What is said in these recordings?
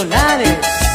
Solares.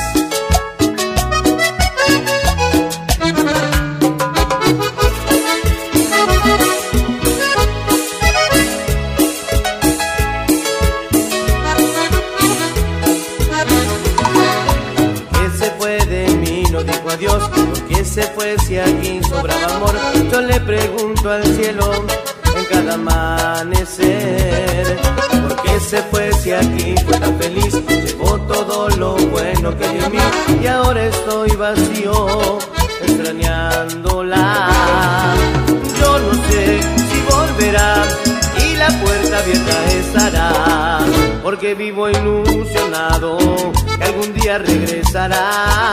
Dijo adiós, ¿por qué se fue si aquí sobraba amor? Yo le pregunto al cielo en cada amanecer, ¿por qué se fue si aquí fue tan feliz? Llevó todo lo bueno que dio en mí y ahora estoy vacío, extrañándola. Yo no sé si volverá y la puerta abierta estará, porque vivo ilusionado que algún día regresará.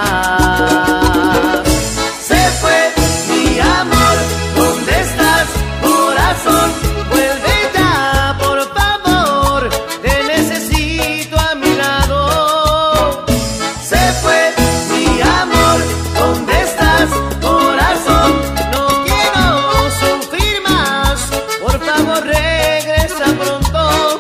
Se fue mi amor, ¿dónde estás, corazón? Vuelve ya, por favor, te necesito a mi lado. Se fue mi amor, ¿dónde estás, corazón? No quiero sufrir más, por favor regresa pronto.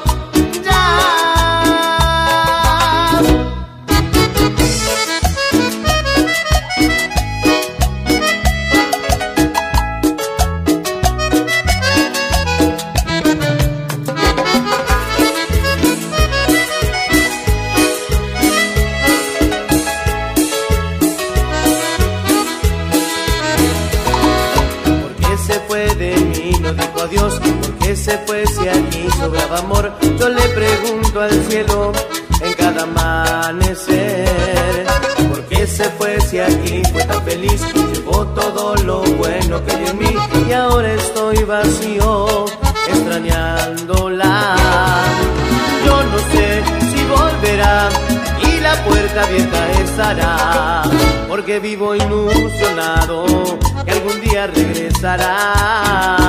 De mí no dijo adiós, ¿por qué se fue si aquí sobraba amor? Yo le pregunto al cielo en cada amanecer, ¿por qué se fue si aquí fue tan feliz? Llevó todo lo bueno que dio en mí y ahora estoy vacío, extrañándola. Yo no sé si volverá y la puerta abierta estará, porque vivo ilusionado que algún día regresará.